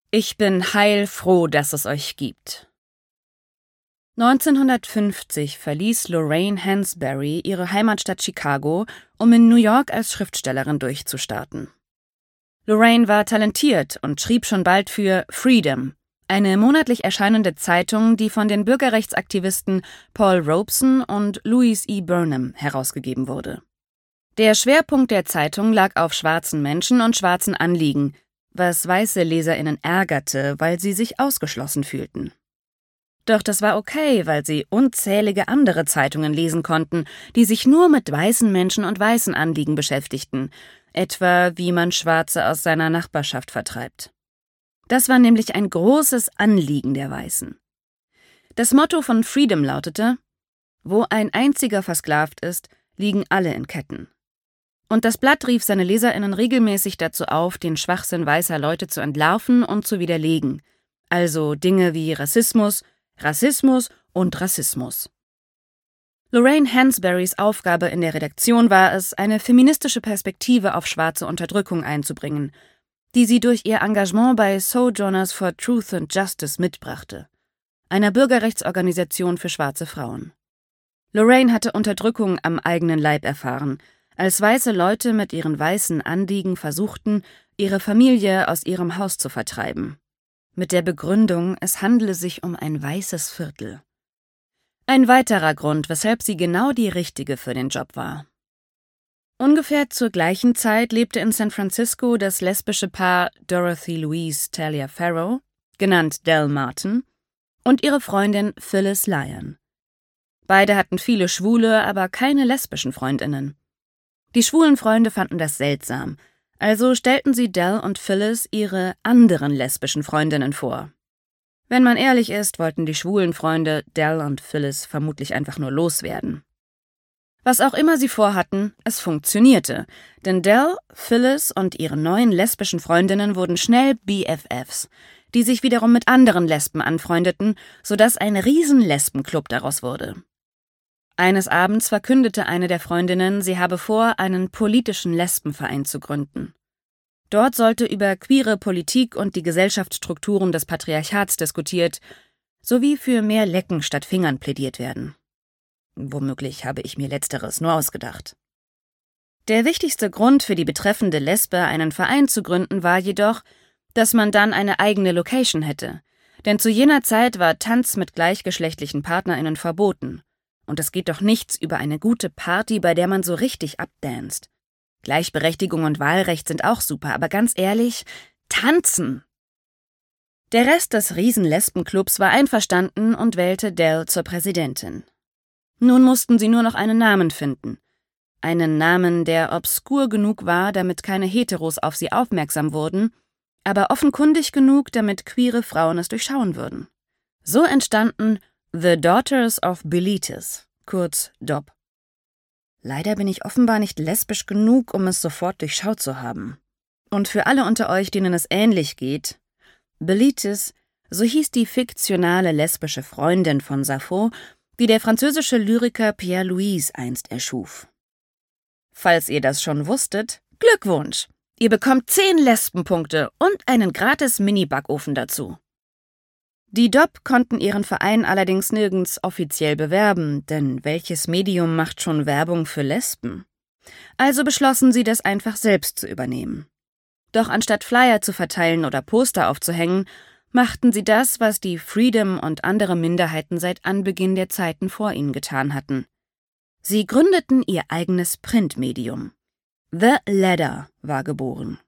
Ich bin heilfroh, dass es euch gibt. 1950 verließ Lorraine Hansberry ihre Heimatstadt Chicago, um in New York als Schriftstellerin durchzustarten. Lorraine war talentiert und schrieb schon bald für Freedom, eine monatlich erscheinende Zeitung, die von den Bürgerrechtsaktivisten Paul Robeson und Louise E. Burnham herausgegeben wurde. Der Schwerpunkt der Zeitung lag auf schwarzen Menschen und schwarzen Anliegen, was weiße LeserInnen ärgerte, weil sie sich ausgeschlossen fühlten. Doch das war okay, weil sie unzählige andere Zeitungen lesen konnten, die sich nur mit weißen Menschen und weißen Anliegen beschäftigten, etwa wie man Schwarze aus seiner Nachbarschaft vertreibt. Das war nämlich ein großes Anliegen der Weißen. Das Motto von Freedom lautete: Wo ein einziger versklavt ist, liegen alle in Ketten. Und das Blatt rief seine LeserInnen regelmäßig dazu auf, den Schwachsinn weißer Leute zu entlarven und zu widerlegen. Also Dinge wie Rassismus, Rassismus und Rassismus. Lorraine Hansberrys Aufgabe in der Redaktion war es, eine feministische Perspektive auf schwarze Unterdrückung einzubringen, die sie durch ihr Engagement bei Sojourners for Truth and Justice mitbrachte, einer Bürgerrechtsorganisation für schwarze Frauen. Lorraine hatte Unterdrückung am eigenen Leib erfahren, als weiße Leute mit ihren weißen Anliegen versuchten, ihre Familie aus ihrem Haus zu vertreiben. Mit der Begründung, es handele sich um ein weißes Viertel. Ein weiterer Grund, weshalb sie genau die Richtige für den Job war. Ungefähr zur gleichen Zeit lebte in San Francisco das lesbische Paar Dorothy Louise Taliaferro, genannt Del Martin, und ihre Freundin Phyllis Lyon. Beide hatten viele schwule, aber keine lesbischen Freundinnen. Die schwulen Freunde fanden das seltsam, also stellten sie Del und Phyllis ihre anderen lesbischen Freundinnen vor. Wenn man ehrlich ist, wollten die schwulen Freunde Del und Phyllis vermutlich einfach nur loswerden. Was auch immer sie vorhatten, es funktionierte, denn Del, Phyllis und ihre neuen lesbischen Freundinnen wurden schnell BFFs, die sich wiederum mit anderen Lesben anfreundeten, sodass ein Riesen-Lesbenclub daraus wurde. Eines Abends verkündete eine der Freundinnen, sie habe vor, einen politischen Lesbenverein zu gründen. Dort sollte über queere Politik und die Gesellschaftsstrukturen des Patriarchats diskutiert, sowie für mehr Lecken statt Fingern plädiert werden. Womöglich habe ich mir Letzteres nur ausgedacht. Der wichtigste Grund für die betreffende Lesbe, einen Verein zu gründen, war jedoch, dass man dann eine eigene Location hätte. Denn zu jener Zeit war Tanz mit gleichgeschlechtlichen PartnerInnen verboten. Und es geht doch nichts über eine gute Party, bei der man so richtig abdanzt. Gleichberechtigung und Wahlrecht sind auch super, aber ganz ehrlich, tanzen! Der Rest des Riesen-Lesbenclubs war einverstanden und wählte Del zur Präsidentin. Nun mussten sie nur noch einen Namen finden. Einen Namen, der obskur genug war, damit keine Heteros auf sie aufmerksam wurden, aber offenkundig genug, damit queere Frauen es durchschauen würden. So entstanden The Daughters of Bilitis, kurz DOB. Leider bin ich offenbar nicht lesbisch genug, um es sofort durchschaut zu haben. Und für alle unter euch, denen es ähnlich geht, Bilitis, so hieß die fiktionale lesbische Freundin von Sappho, die der französische Lyriker Pierre Louys einst erschuf. Falls ihr das schon wusstet, Glückwunsch! Ihr bekommt 10 Lesbenpunkte und einen gratis Mini-Backofen dazu. Die DOB konnten ihren Verein allerdings nirgends offiziell bewerben, denn welches Medium macht schon Werbung für Lesben? Also beschlossen sie, das einfach selbst zu übernehmen. Doch anstatt Flyer zu verteilen oder Poster aufzuhängen, machten sie das, was die Freedom und andere Minderheiten seit Anbeginn der Zeiten vor ihnen getan hatten. Sie gründeten ihr eigenes Printmedium. The Ladder war geboren.